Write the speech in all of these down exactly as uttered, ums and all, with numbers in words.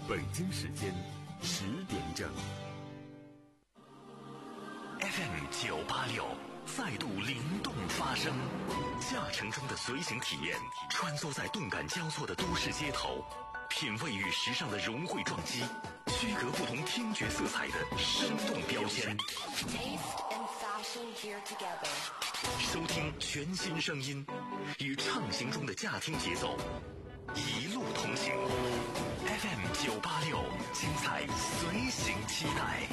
北京时间十点整。 F M 九八六再度灵动发声，驾乘中的随行体验，穿梭在动感交错的都市街头，品味与时尚的融汇撞击，区隔不同听觉色彩的生动标签。收听全新声音，与畅行中的驾听节奏，一路同行。F M 九八六，精彩随行期待。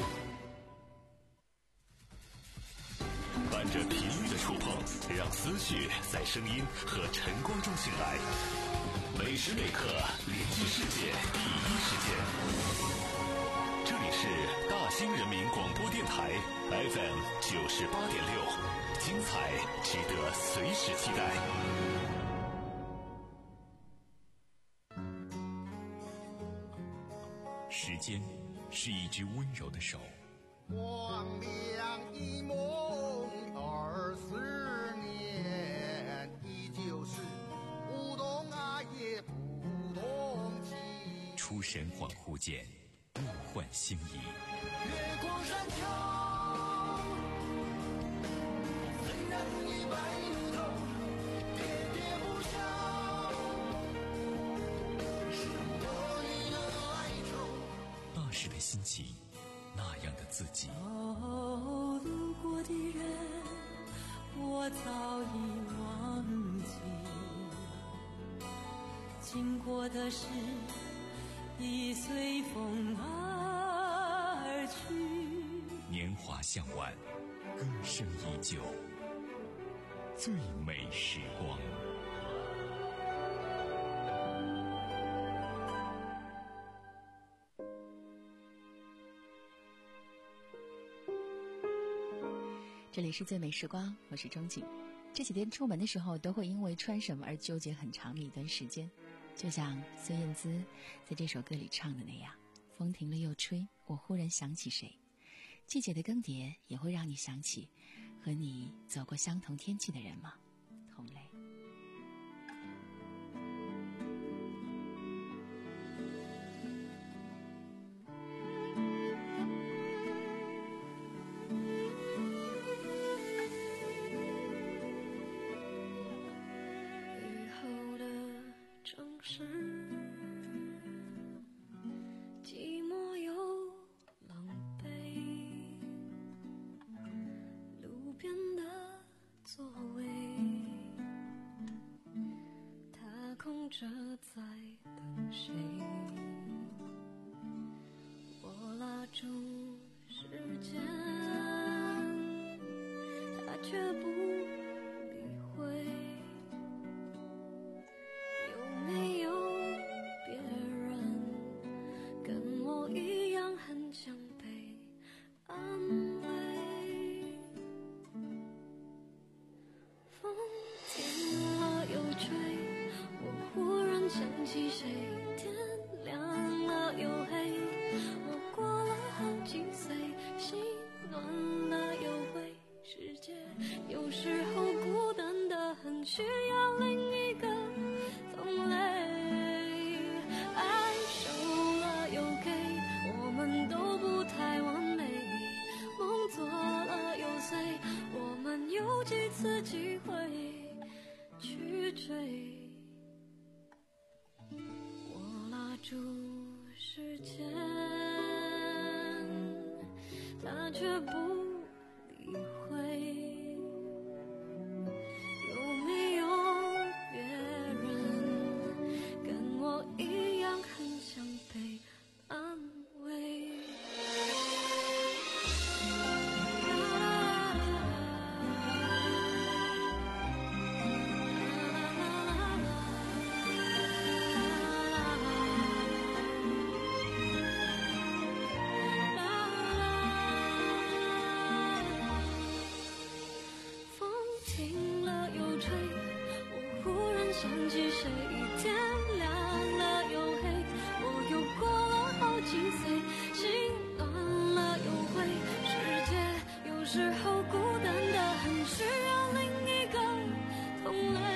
伴着频率的触碰，让思绪在声音和晨光中醒来。每时每刻联系世界第一时间。这里是大兴人民广播电台 F M 九十八点六，精彩值得随时期待。时间是一只温柔的手， 光亮一梦二十年，依旧是不懂爱也不懂情。 出神恍惚间，梦幻心仪。 月光山丘，虽然已白如头，喋喋不休，是我你的哀愁。 那时的心情，那样的自己。 哦，路过的人我早已忘记，经过的事已随风而去。 年华向晚，歌声依旧，最美时光。 这里是最美时光，我是钟景。这几天出门的时候都会因为穿什么而纠结很长的一段时间，就像孙燕姿在这首歌里唱的那样，风停了又吹，我忽然想起谁。季节的更迭也会让你想起和你走过相同天气的人吗？同类。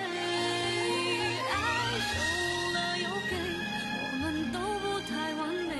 爱受了又给，我们都不太完美。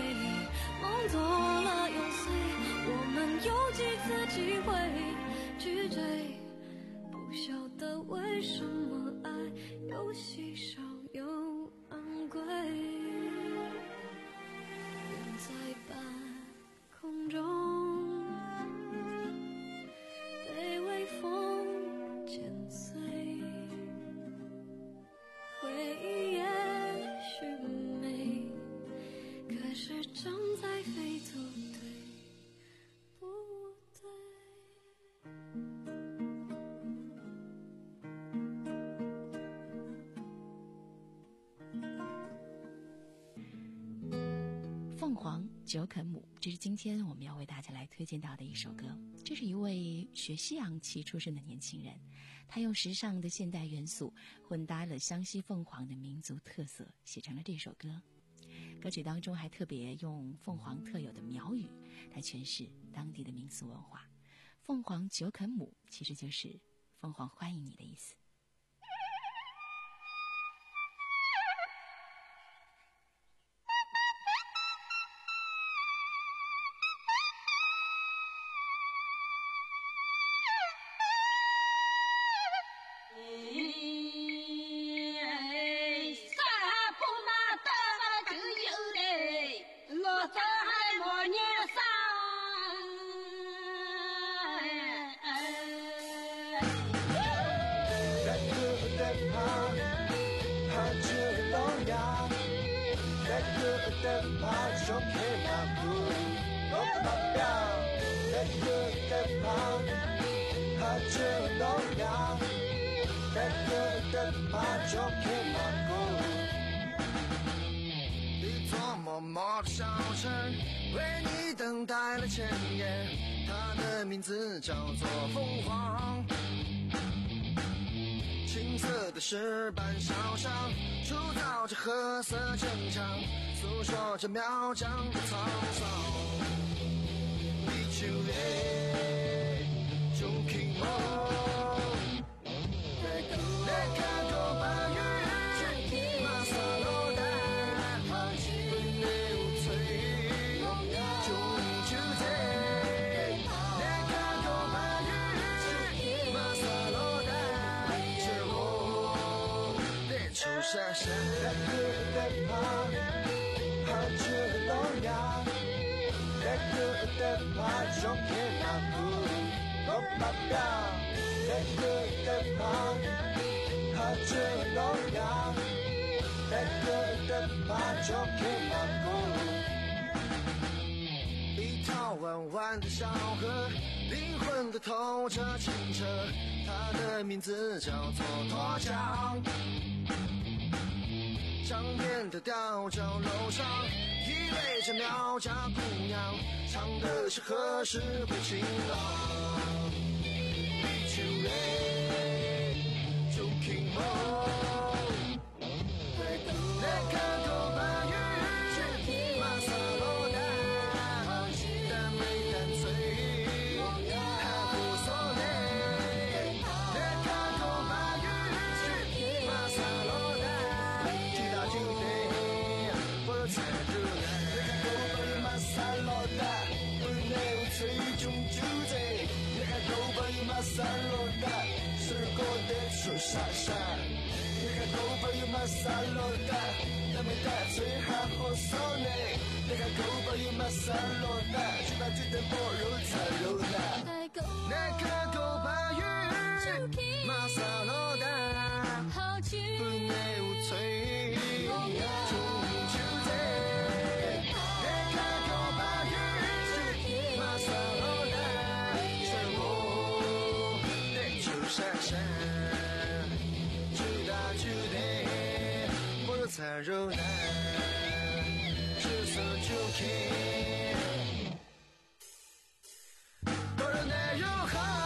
凰九肯姆，这是今天我们要为大家来推荐到的一首歌。这是一位学西洋棋出身的年轻人，他用时尚的现代元素混搭了湘西凤凰的民族特色，写成了这首歌。歌曲当中还特别用凤凰特有的苗语来诠释当地的民俗文化。凤凰九肯姆其实就是凤凰欢迎你的意思。 一座默默的小城为你等待了千年，它的名字叫做凤凰。青色的石板小巷，铸造着褐色城墙，诉说着苗疆的沧桑。立秋夜，就听我。下山在歌的旁，好吃的农药，在歌的旁，胸贴马布，我发表，在歌的旁，好吃的农药，在歌的旁，胸贴马布。一条弯弯的小河，灵魂的透着清澈，它的名字叫做沱江。江边的吊脚楼上，依偎着苗家姑娘，唱的是何时会晴朗。立秋夜，就听梦。那颗头发雨，马萨罗达，但美但醉，还不所谓。那颗头发雨，马萨罗达。才热来，你看狗把马萨罗达，不能最终就在。你看狗把马萨罗达，是过得出傻傻。你看狗把马萨罗达，那么大嘴还好受呢。你看狗把马萨罗达，去把鸡蛋包肉菜肉啦。那颗狗把鱼，马萨罗达，不能无罪。才柔软，赤色就听，多人的友好。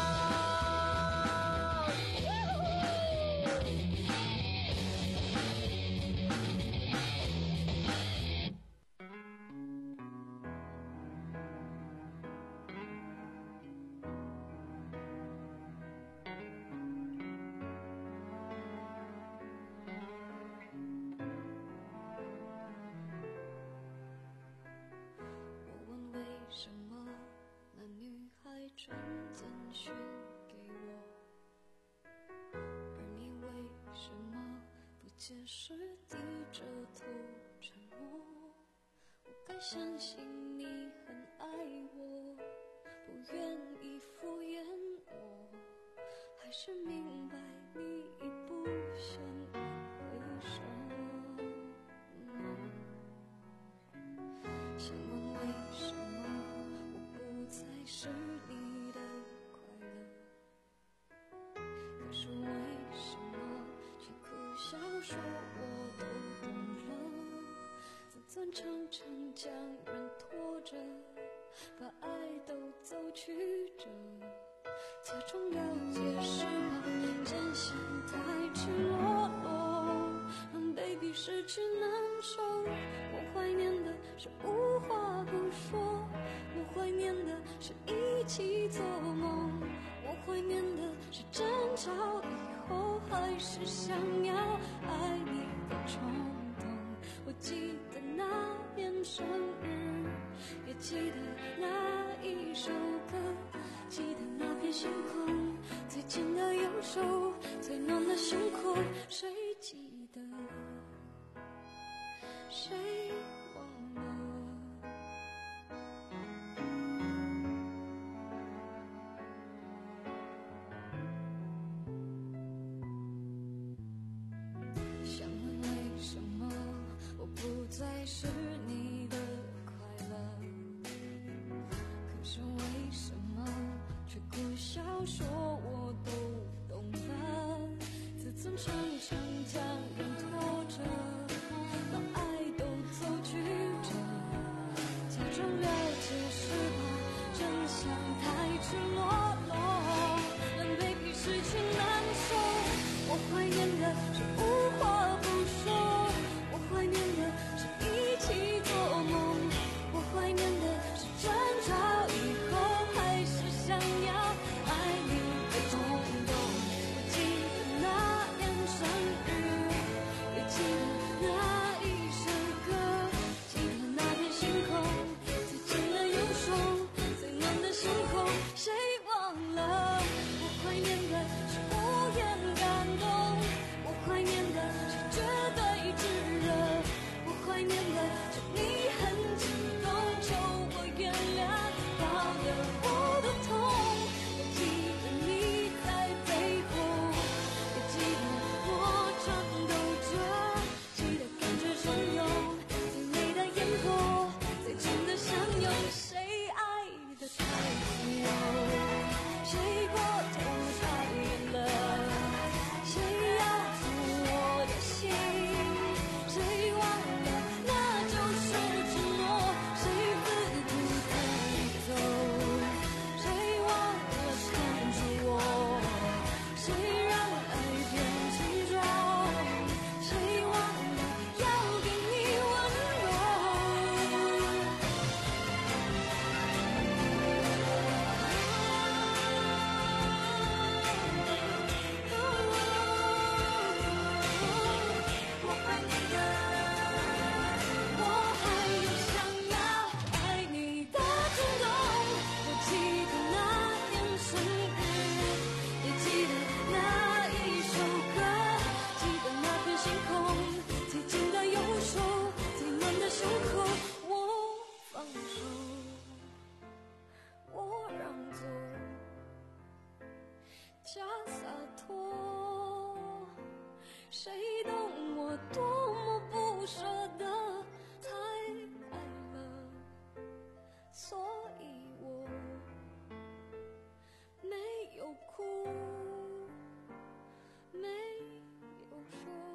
传简讯给我，而你为什么不解释，低着头沉默？我该相信你很爱我，不愿意敷衍我，还是明白你已不想回首？想问为什么我不再是你的快乐，可是为什么却苦笑说我都懂了？自责常常将人拖着，把爱都走曲折，假装了解是吧？真相太赤裸裸，让 baby 失去难受。我怀念的是无话不说，我怀念的是一起做梦，我怀念的是争吵以后还是想要爱你的冲动。我记得那年生日，也记得那一首歌，记得那片星空，最近的右手，最暖的胸口，谁记得？谁忘了？想问为什么我不再是你的快乐，可是为什么却苦笑说我都懂了？自尊常常将人拖着，把爱都走曲折，假装了解是吧？真相太赤裸裸，让 baby 失去难受。我怀念的是无话不说，我怀念的是一起做梦，我怀念的是争吵以后还是想要爱你的冲动。我记得那年生日，也记得那一首歌，记得那片星空，最近的右手，最暖的胸口，谁忘了？我怀念的是无言感动，我怀念的是绝对炙热，我怀念的是你很激动求我原谅到了我的痛。我记得你在背后，也记得我颤抖着，记得感觉汹涌，最美的烟火，最真的相拥。谁爱的太自由，谁过头太远了，谁要走我的心，谁忘了那就是承诺，谁自顾自走，谁忘了看着我，谁让爱变成舟，谁忘了要给你温柔。我怀念的，我还有想要爱你的冲动。我记得那年生日，也记得那一首歌，记得那片星空，最近的右手，最暖的胸口。我放手，我让座，假洒脱，谁懂我多么不舍得，太爱了，所以我没有哭，没有说。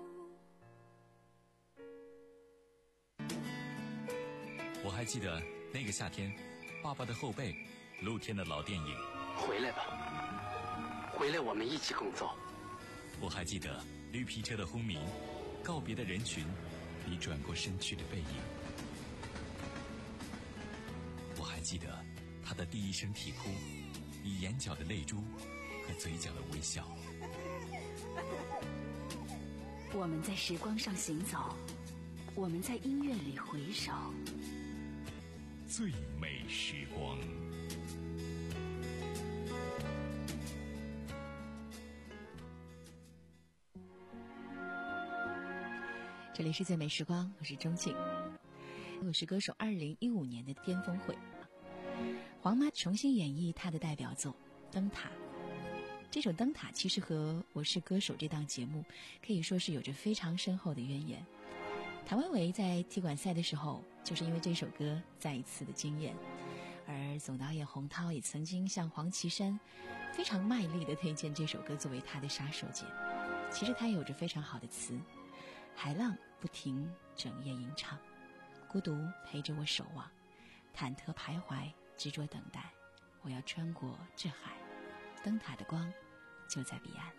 我还记得那个夏天，爸爸的后背，露天的老电影。 回来吧，回来我们一起工作。 我还记得绿皮车的轰鸣，告别的人群，你转过身去的背影。我还记得他的第一声啼哭，你眼角的泪珠和嘴角的微笑。 我们在时光上行走，我们在音乐里回首， 最美时光。 这里是最美时光，我是钟静。我是歌手二零一五年的巅峰会，黄妈重新演绎她的代表作《灯塔》。这首《灯塔》其实和《我是歌手》这档节目可以说是有着非常深厚的渊源。谭维维在踢馆赛的时候，就是因为这首歌再一次的惊艳，而总导演洪涛也曾经向黄绮珊非常卖力地推荐这首歌作为他的杀手锏。其实它有着非常好的词，海浪不停整夜吟唱， 孤独陪着我守望，忐忑徘徊，执着等待。我要穿过这海，灯塔的光就在彼岸。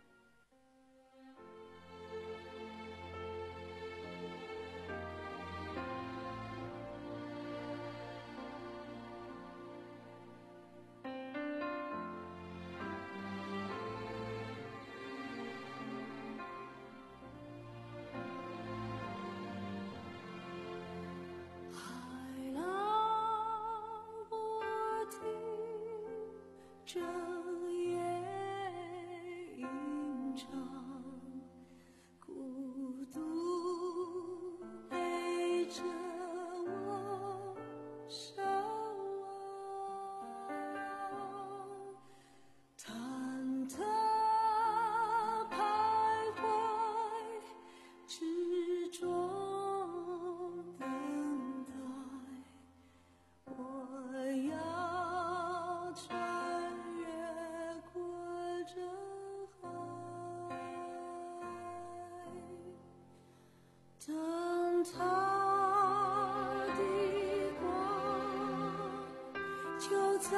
这夜吟唱，孤独陪着我守望，忐忑徘徊，执着等待，我要穿越过这海，等它的光就在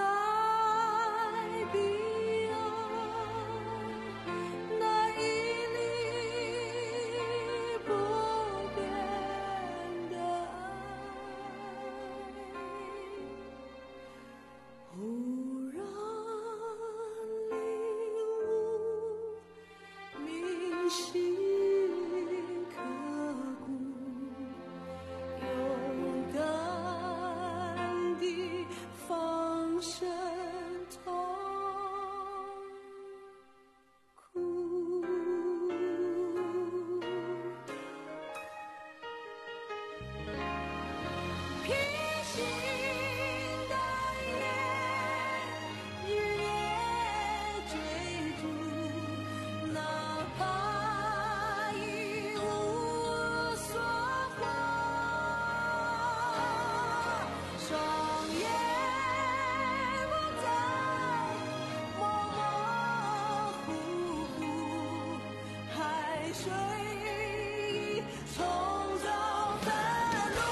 彼岸，那一粒不变的爱，忽然领悟铭心刻骨，勇敢地放声痛哭。披星戴月，日夜追逐，哪怕一无所获，双眼不再模模糊糊，海水已冲走愤怒，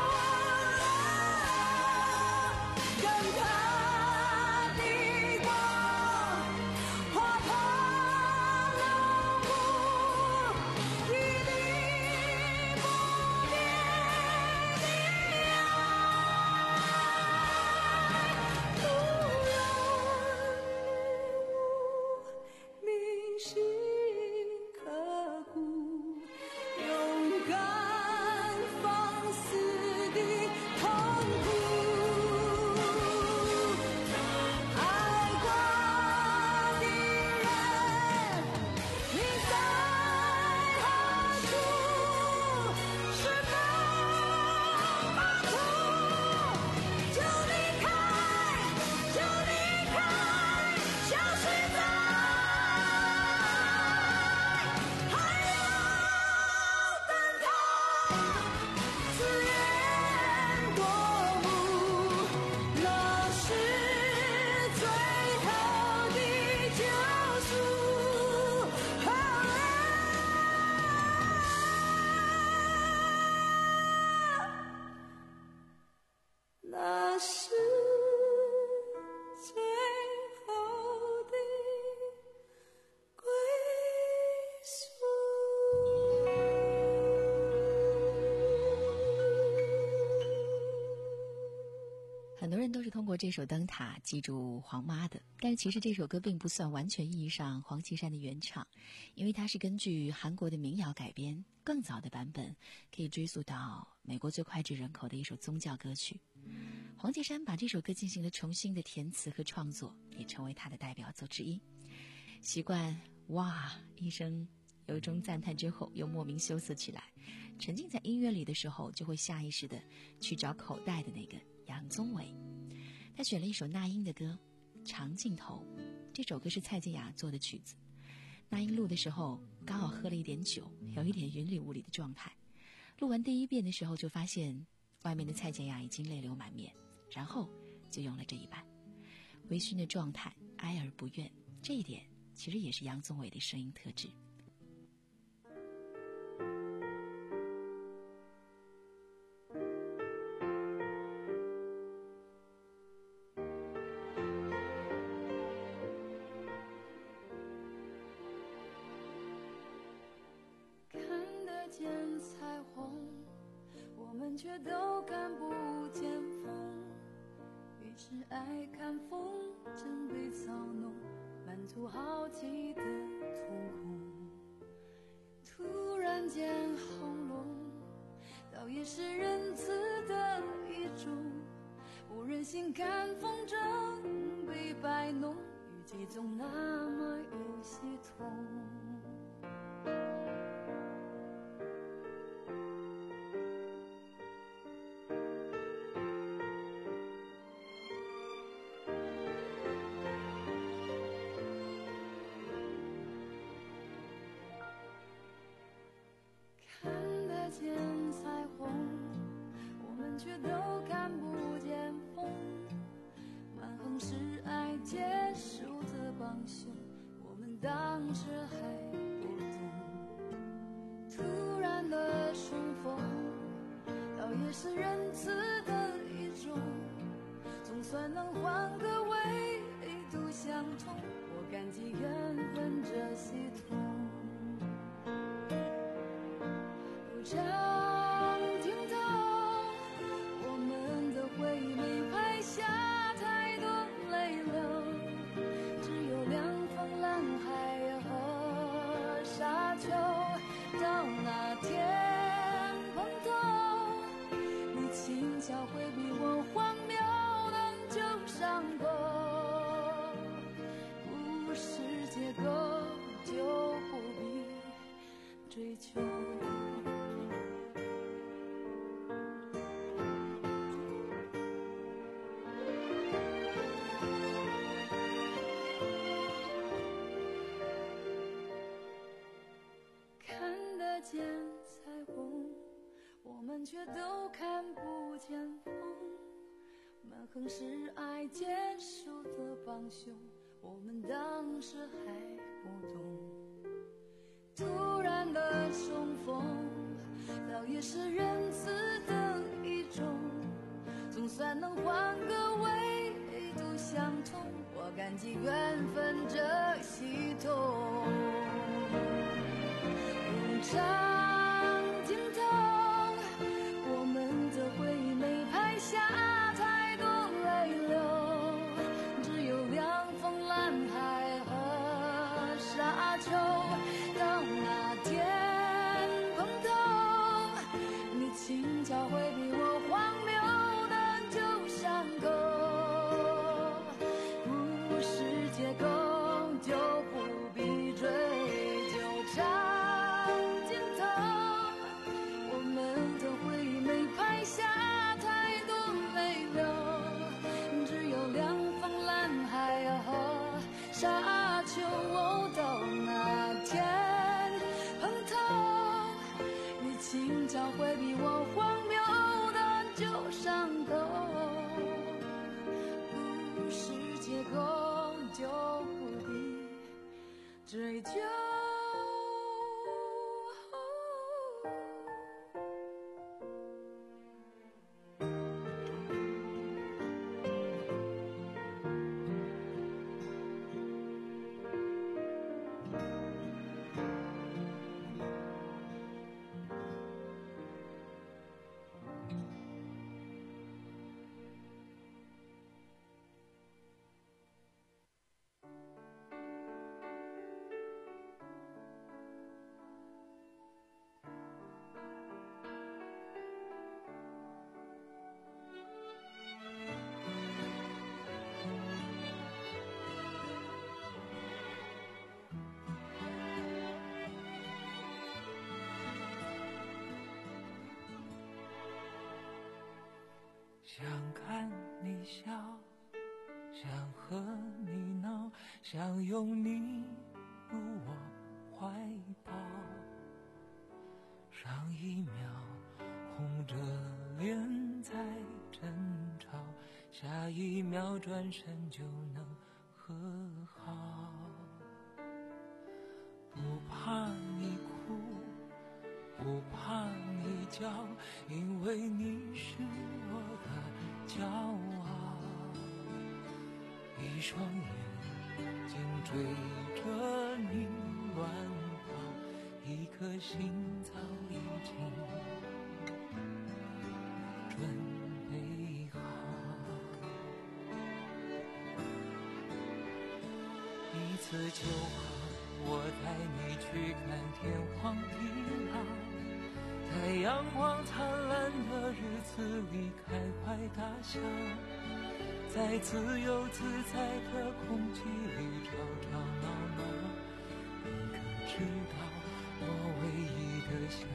跟它的光划破冷酷，一粒不变的爱，突然领悟铭心刻骨，勇敢放肆的痛苦。爱过的人，你在何处？是否把苦就离开，就离开，消失在海洋，等它自然落幕，那是最后的救赎。那是最后的归宿。 很多人都是通过这首《灯塔》记住黄妈的，但是其实这首歌并不算完全意义上黄绮珊的原唱，因为它是根据韩国的民谣改编，更早的版本可以追溯到美国最脍炙人口的一首宗教歌曲。黄绮珊把这首歌进行了重新的填词和创作，也成为她的代表作之一。习惯哇一声由衷赞叹之后，又莫名羞涩起来，沉浸在音乐里的时候，就会下意识的去找口袋的那个杨宗纬。他选了一首那英的歌《长镜头》，这首歌是蔡健雅做的曲子。那英录的时候刚好喝了一点酒，有一点云里雾里的状态。录完第一遍的时候就发现外面的蔡健雅已经泪流满面，然后就用了这一版。微醺的状态，哀而不怨，这一点其实也是杨宗纬的声音特质。 却都看不见风，于是爱看风筝被操弄，满足好奇的瞳孔。突然间轰隆，倒也是仁慈的一种，不忍心看风筝被摆弄，语气总那么有些痛。看得见彩虹，我们却都看不见风。蛮横是爱结束的帮凶，我们当时还不懂。突然的重逢，倒也是仁慈的一种，总算能换个维度相同。我感激缘分这系统。长镜头，我们的回忆没拍下太多泪流，只有凉风、蓝海和沙丘。到那天碰头，你轻巧回避我荒谬的旧伤口，不是结构就不必追求。见彩虹，我们却都看不见风。蛮横是爱结束的帮凶，我们当时还不懂。突然的重逢，倒也是仁慈的一种，总算能换个维度相同。我感激缘分这系统。长镜头，我们的回忆没拍下太多泪流，只有凉风、蓝海和沙丘。到那天碰头，你轻巧回避我荒谬的旧伤口，不是结构就不必追究。长沙丘，到那天碰头，你轻巧回避我荒谬的旧伤口，不是结构就不必追究。 想看你笑，想和你闹，想拥你入我怀抱。上一秒红着脸在争吵，下一秒转身就能和好。不怕你哭，不怕你叫，因为你是我的骄傲。一双眼睛追着你乱跑，一颗心早已经次就好，我带你去看天荒地老，在阳光灿烂的日子里开怀大笑，在自由自在的空气里吵吵闹闹。你可知道我唯一的想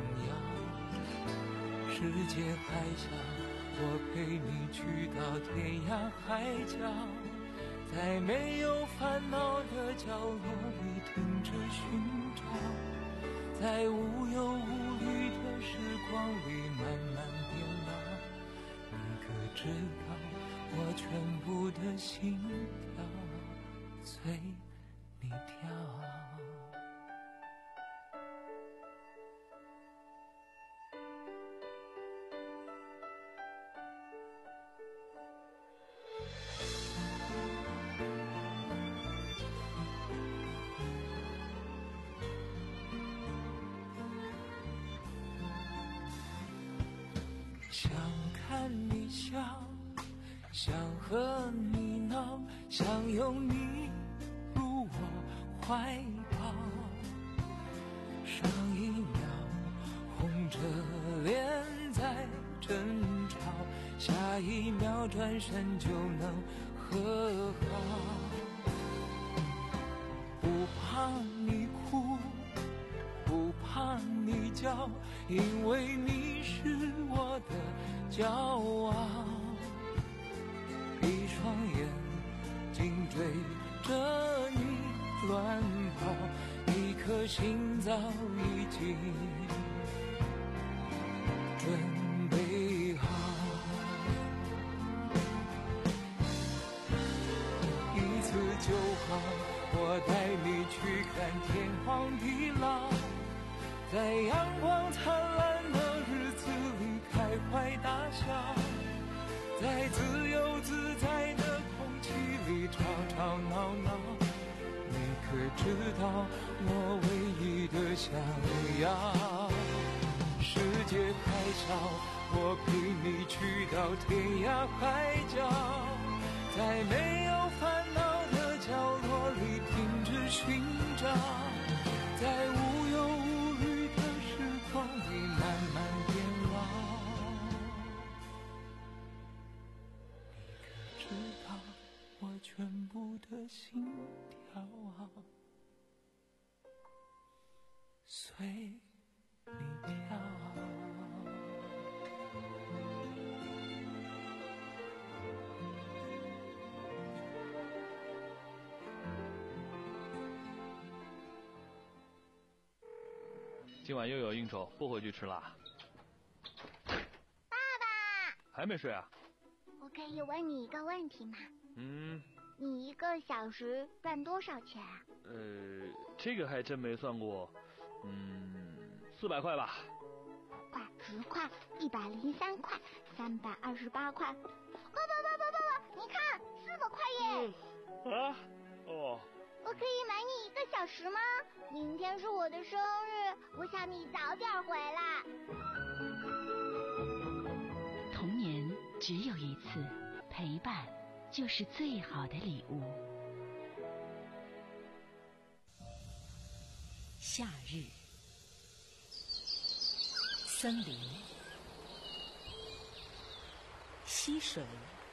要？世界还小，我陪你去到天涯海角，在没有烦恼的角落里停止寻找，在无忧无虑的时光里慢慢变老。你可知道我全部的心跳随你跳？想看你笑，想和你闹，想拥你入我怀抱。上一秒红着脸在争吵，下一秒转身就能和好。不怕你哭，不怕你叫，因为你是我的骄傲。闭双眼紧追着你乱跑，一颗心早已经准备好。一次就好，我带你去看天荒地老，在阳光灿烂的日子里开怀大笑，在自由自在的空气里吵吵闹闹。你可知道我唯一的想要？世界还小，我陪你去到天涯海角，在没有烦恼的角落里停止寻找，在无忧无虑的时光里慢慢变老。你可知道我全部的心跳啊，随你跳。 今晚又有应酬，不回去吃啦。 爸爸， 还没睡啊？ 我可以问你一个问题吗？ 嗯。 你一个小时赚多少钱啊？ 呃，这个还真没算过。嗯，四百块吧。 块、十块、一百零三块、三百二十八块。爸爸爸爸爸爸，你看，四百块耶！ 嗯、啊？哦。 我可以买你一个小时吗？明天是我的生日，我想你早点回来。 童年只有一次，陪伴就是最好的礼物。夏日，森林，溪水，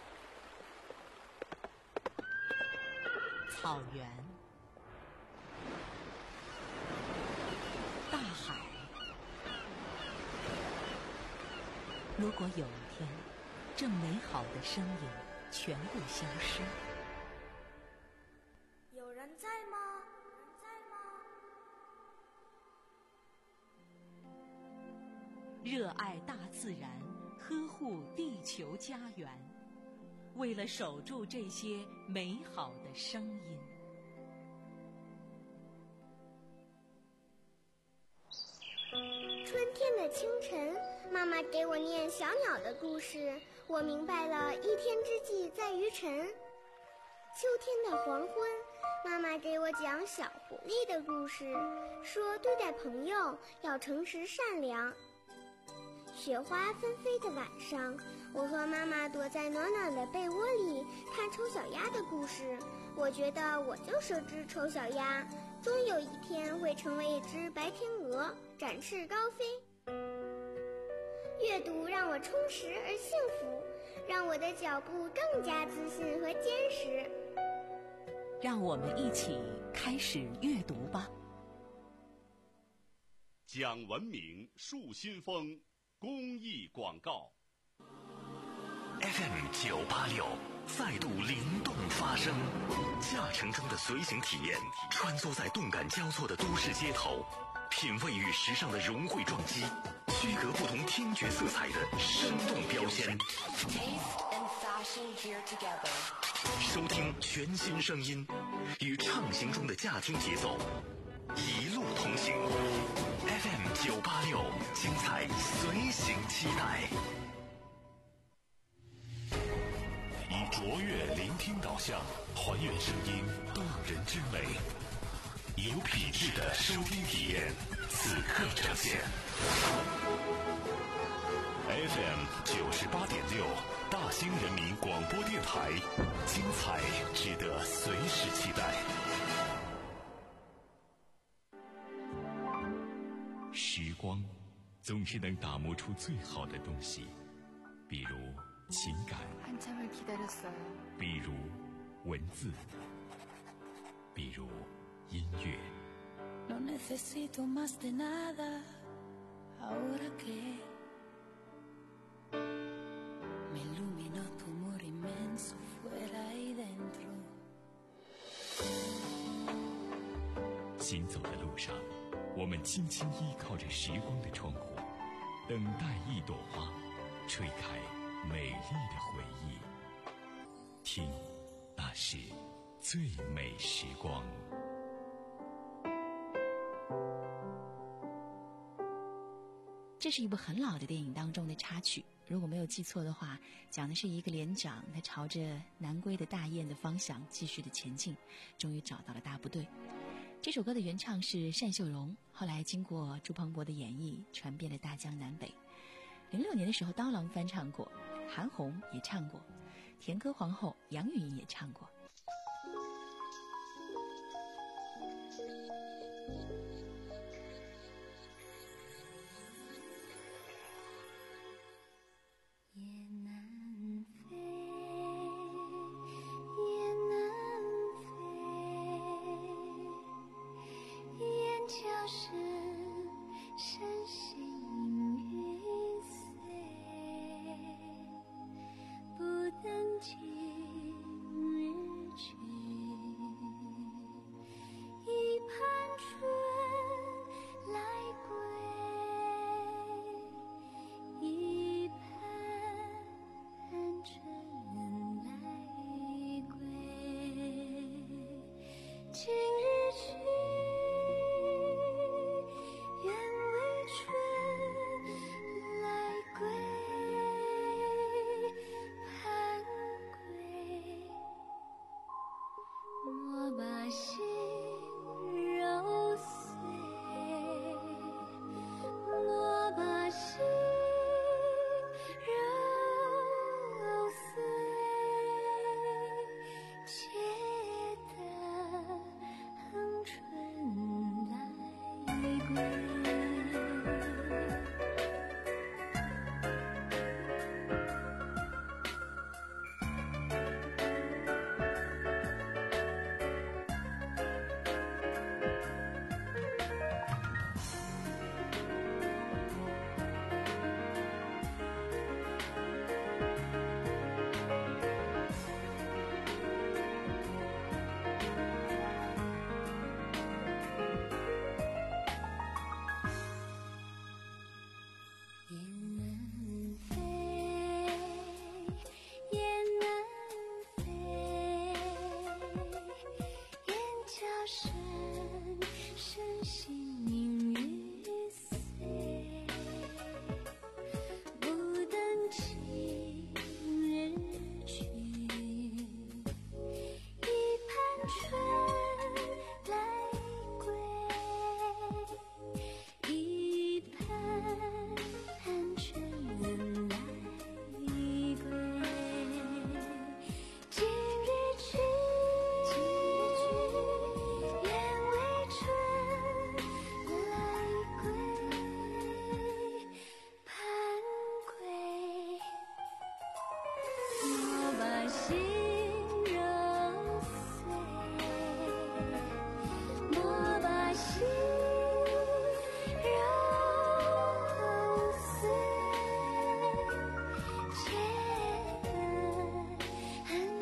草原，大海。如果有一天，这美好的声音全部消失， 有人在吗？有人在吗？ 热爱大自然，呵护地球家园，为了守住这些美好的声音。 春天的清晨，妈妈给我念小鸟的故事，我明白了一天之计在于晨。秋天的黄昏，妈妈给我讲小狐狸的故事，说对待朋友要诚实善良。雪花纷飞的晚上，我和妈妈躲在暖暖的被窝里看丑小鸭的故事， 我觉得我就是只丑小鸭，终有一天会成为一只白天鹅，展翅高飞。阅读让我充实而幸福，让我的脚步更加自信和坚实。 让我们一起开始阅读吧。 讲文明树新风公益广告。 F M 九八六再度灵动发声，驾乘中的随行体验，穿梭在动感交错的都市街头，品味与时尚的融汇撞击，区隔不同听觉色彩的生动标签。收听全新声音，与畅行中的驾听节奏，一路同行。F M 九八六，精彩随行期待。 以卓越聆听导向，还原声音动人之美，有品质的收听体验，此刻呈现。F M 九十八点六，大兴人民广播电台，精彩值得随时期待。 时光总是能打磨出最好的东西，比如情感，比如文字，比如音乐。 No necesito más de nada, ahora que me iluminó tu amor inmenso fuera y dentro。 行走的路上，我们轻轻依靠着时光的窗户，等待一朵花吹开美丽的回忆。听，那是最美时光。 这是一部很老的电影当中的插曲，如果没有记错的话，讲的是一个连长，他朝着南归的大雁的方向继续的前进，终于找到了大部队。这首歌的原唱是单秀荣，后来经过朱鹏博的演绎，传遍了大江南北。零六年的时候，刀郎翻唱过，韩红也唱过，甜歌皇后杨钰莹也唱过。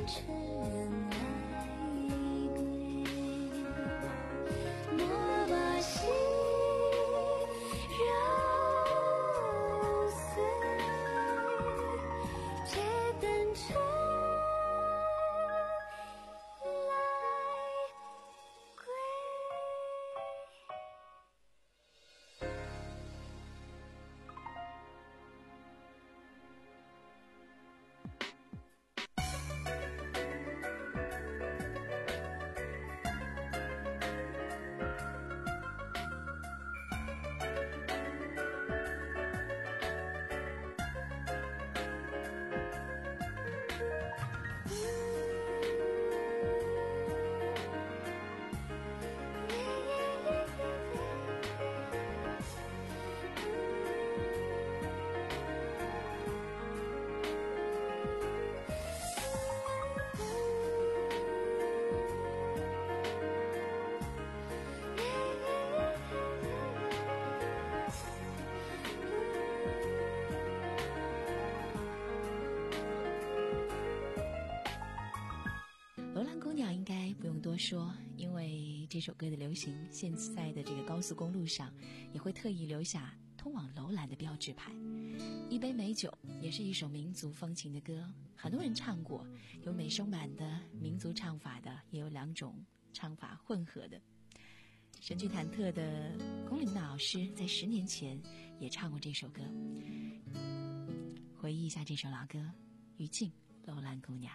楼兰姑娘应该不用多说，因为这首歌的流行，现在的这个高速公路上也会特意留下通往楼兰的标志牌。一杯美酒也是一首民族风情的歌，很多人唱过，有美声版的、民族唱法的，也有两种唱法混合的。神剧忐忑的龚琳娜老师在十年前也唱过这首歌，回忆一下这首老歌，于静《楼兰姑娘》。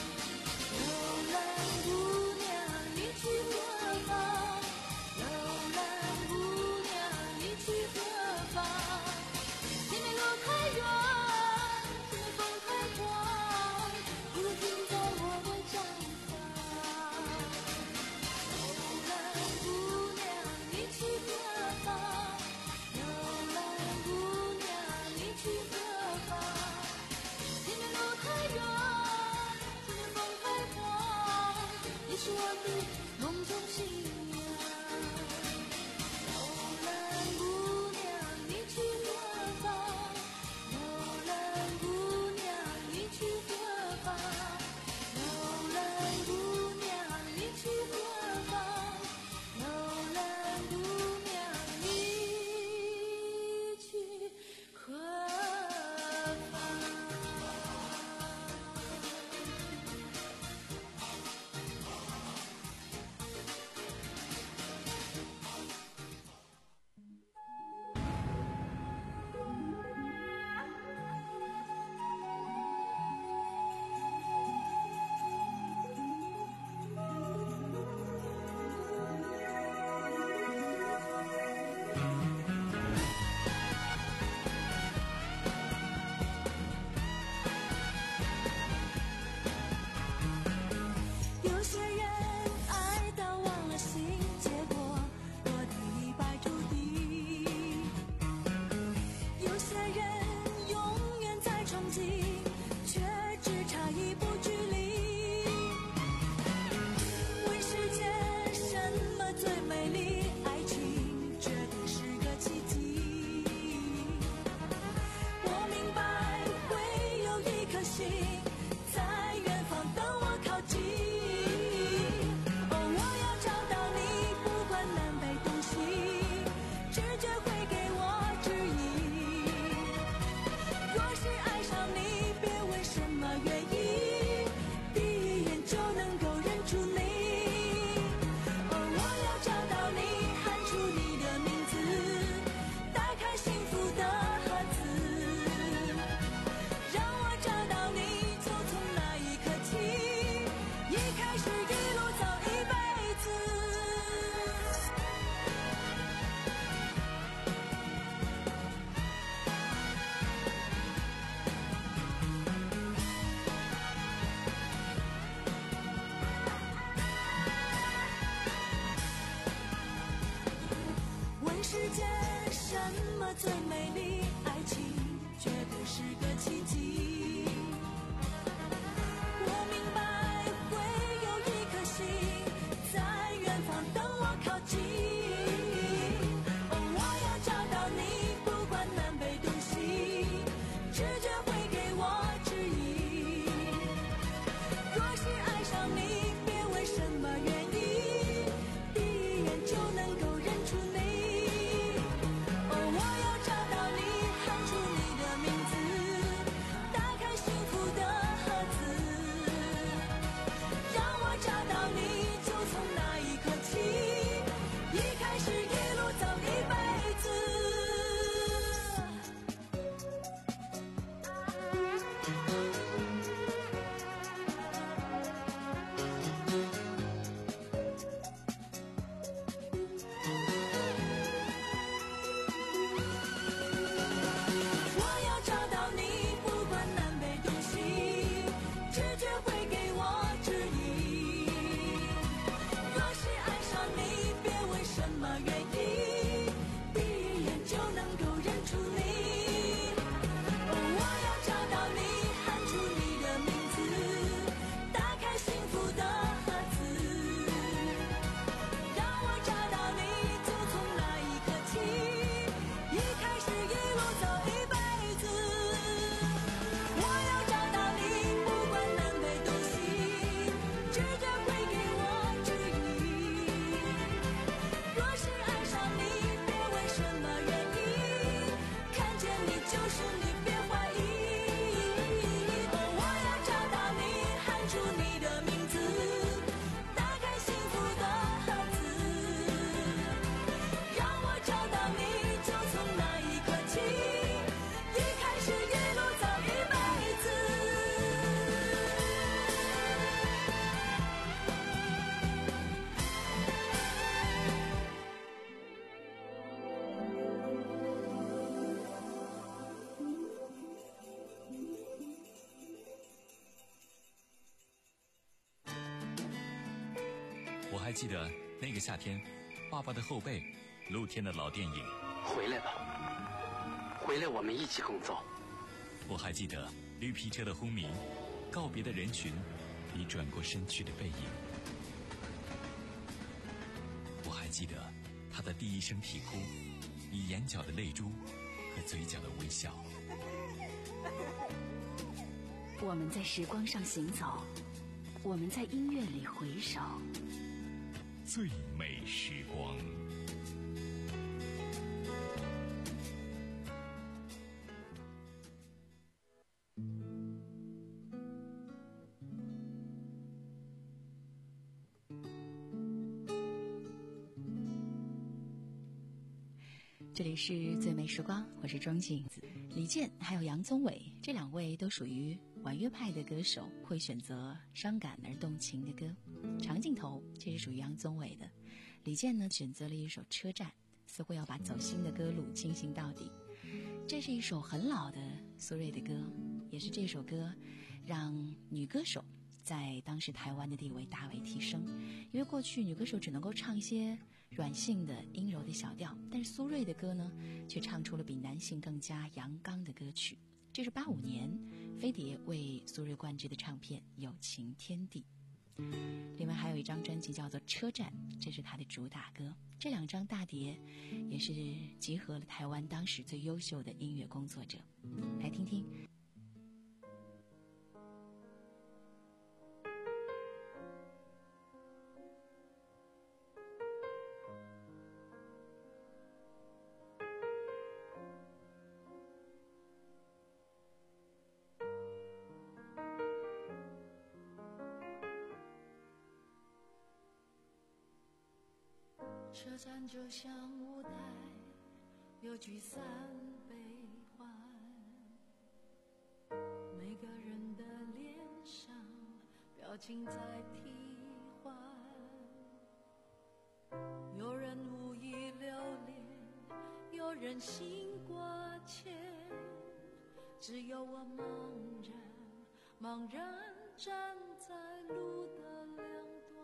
楼兰姑娘，你去何方？楼我还记得那个夏天，爸爸的后背，露天的老电影。 回来吧，回来，我们一起工作。 我还记得绿皮车的轰鸣，告别的人群，你转过身去的背影。 记得他的第一声啼哭，以眼角的泪珠和嘴角的微笑。 我们在时光上行走，我们在音乐里回首， 最美时光。 这里是最美时光，我是庄静。李健还有杨宗纬，这两位都属于婉约派的歌手，会选择伤感而动情的歌。长镜头，这是属于杨宗纬的。李健呢，选择了一首《车站》，似乎要把走心的歌路进行到底。这是一首很老的苏芮的歌，也是这首歌让女歌手在当时台湾的地位大为提升。因为过去女歌手只能够唱一些软性的阴柔的小调，但是苏芮的歌呢，却唱出了比男性更加阳刚的歌曲。这是八五年飞碟为苏芮灌制的唱片《友情天地》，另外还有一张专辑叫做《车站》，这是他的主打歌。这两张大碟也是集合了台湾当时最优秀的音乐工作者，来听听。 车站就像舞台，有聚散悲欢，每个人的脸上表情在替换，有人无意留恋，有人心挂牵，只有我茫然茫然站在路的两端。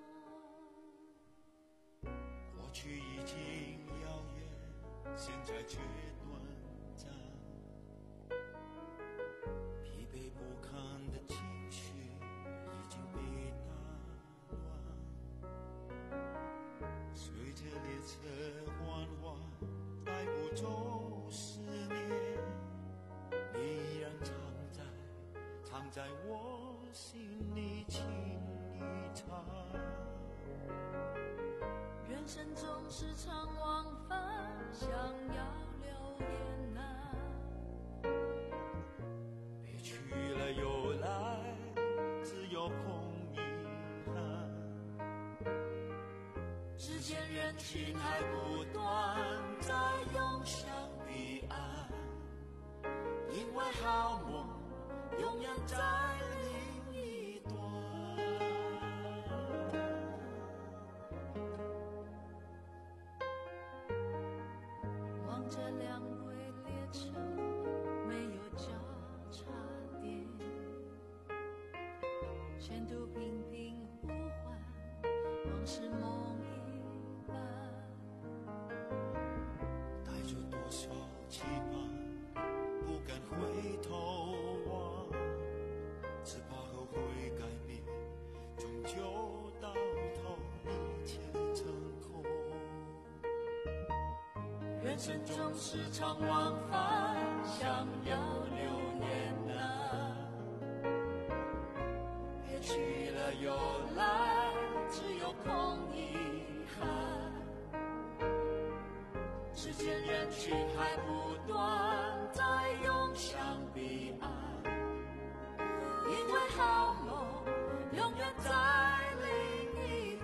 过去已经遥远，现在却短暂，疲惫不堪的情绪已经被打乱，随着列车缓缓带不走思念，你依然藏在藏在我心里情一场。 人生总是场往返，想要留恋啊， 别去了又来，只有空遗憾。 之间人群还不断在涌向彼岸，因为好梦永远在另一端。望着两轨列车没有交叉点，前途频频呼唤，往事梦一般， 带着多少期盼，不敢回头望，只怕后悔改变，终究到头一切成空。 人生总是场往返，想要留恋啊， 别去了又来， 只有空遗憾。之间人群还不断在涌向彼岸，因为好梦永远在另一端。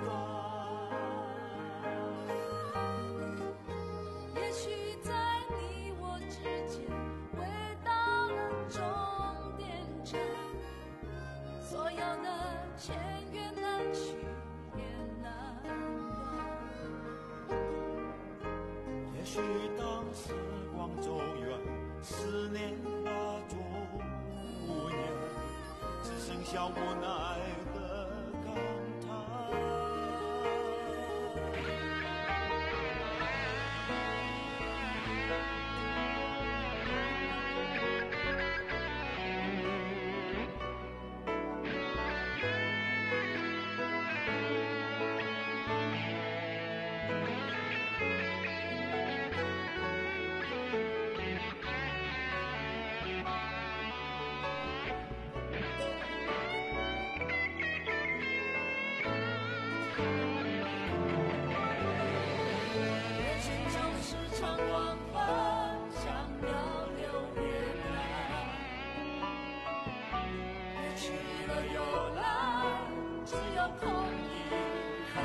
也许在你我之间回到了终点站，所有的牵越难去也难也许当时光走远，思念化作无言，只剩下无奈的感叹。 去了又来，只有空遗憾。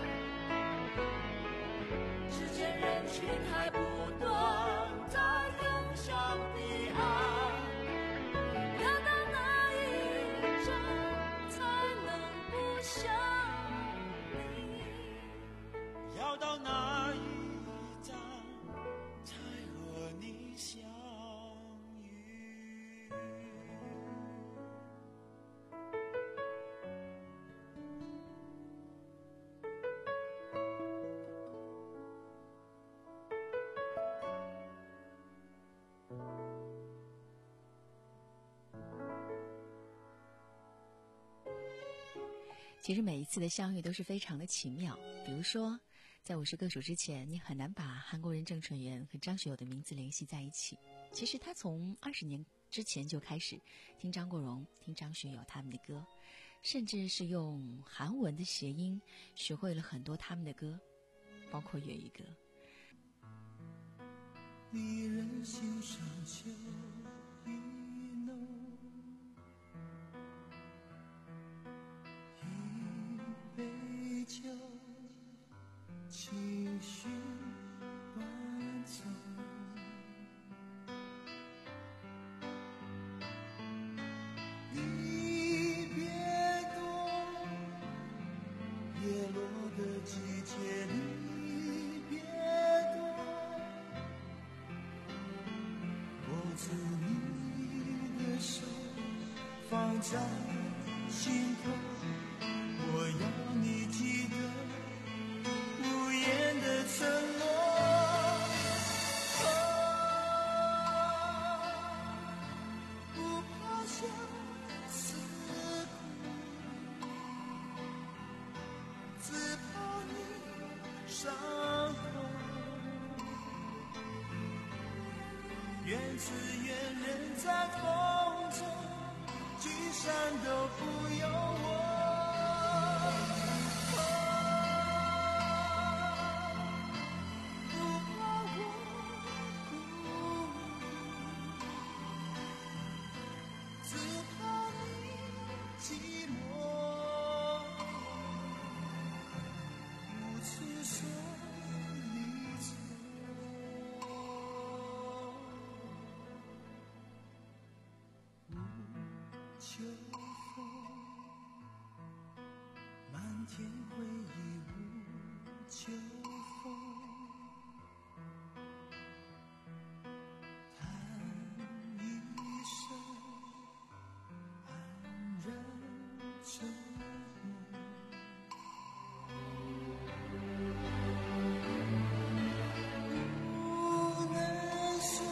时间人群还不断在远向彼岸，要到哪一站才能不想你？ 要到哪一站才和你相遇？ 其实每一次的相遇都是非常的奇妙。比如说，在《我是歌手》之前，你很难把韩国人郑淳元和张学友的名字联系在一起。其实他从二十年之前就开始听张国荣、听张学友他们的歌，甚至是用韩文的谐音学会了很多他们的歌，包括粤语歌。 离人心上秋意浓，一杯酒，情绪万种。离别多，叶落的季节离别多，握住你的手，放在心头，我要你记得无言的承诺。不怕相思苦，只怕你伤痛。愿只愿人在风中，聚散都不由我。不怕我孤独，只怕你寂寞，无处说离愁。秋风，漫天回忆无秋风，叹一声黯然沉默。不能说，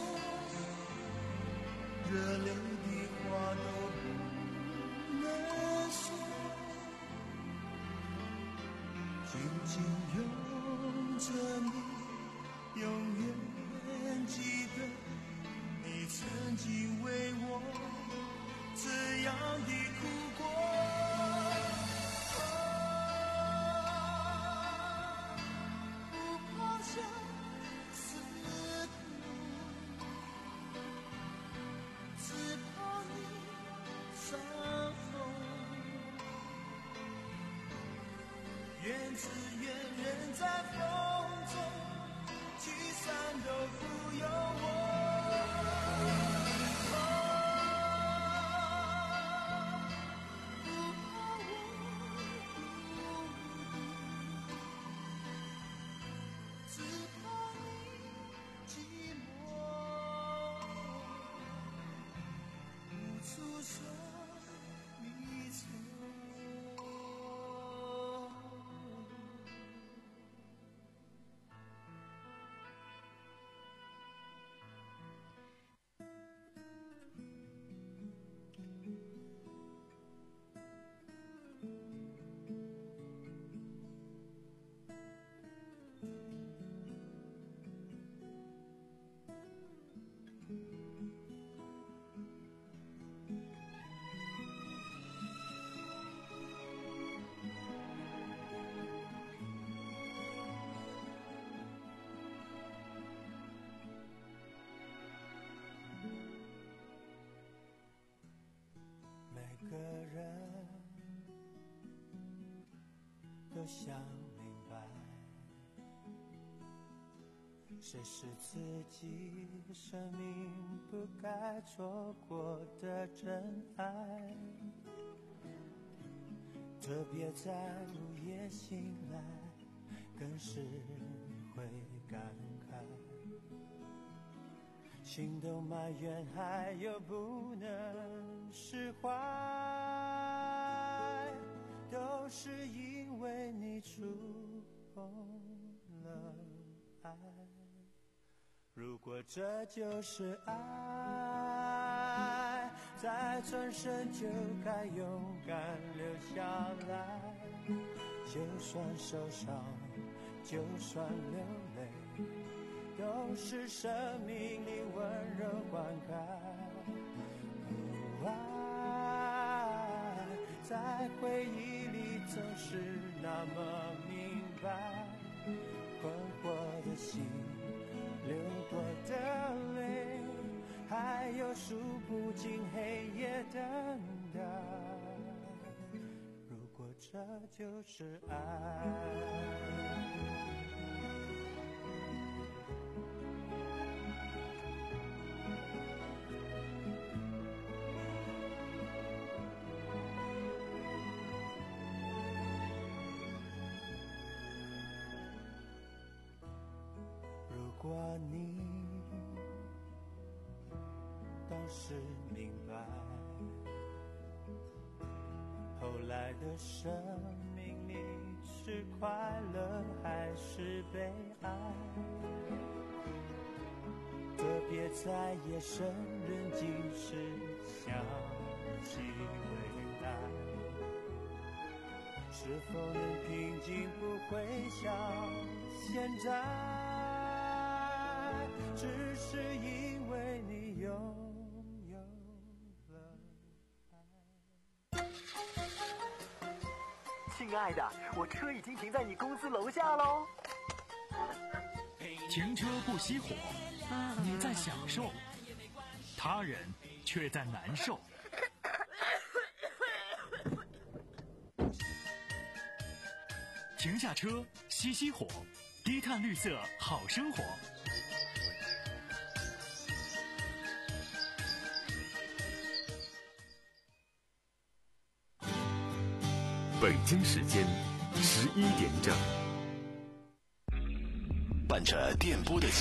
热泪的话都不能说，紧紧拥着你，永远记得你曾经为我这样的哭过。不怕相思苦，只怕你伤痛。愿只愿人在风中，聚散都不由我。不怕我孤独，只怕你寂寞，无处说离愁。 想明白，谁是自己生命不该错过的真爱，特别在午夜醒来，更是会感慨，心都埋怨还有不能释怀，都是因为你触碰了爱。如果这就是爱，再转身就该勇敢留下来，就算受伤，就算流泪，都是生命里温柔灌溉。哦，爱在回忆里总是那么明白，困惑的心，流过的泪，还有数不尽黑夜等待。如果这就是爱，如果你当时明白，后来的生命里是快乐还是悲哀，特别在夜深人静时想起未来，是否能平静不会像现在，只是因为你拥有了爱。 亲爱的，我车已经停在你公司楼下喽。 停车不熄火，你在享受，他人却在难受。停下车，熄熄火，低碳绿色好生活。 北京时间十一点整， 伴着电波的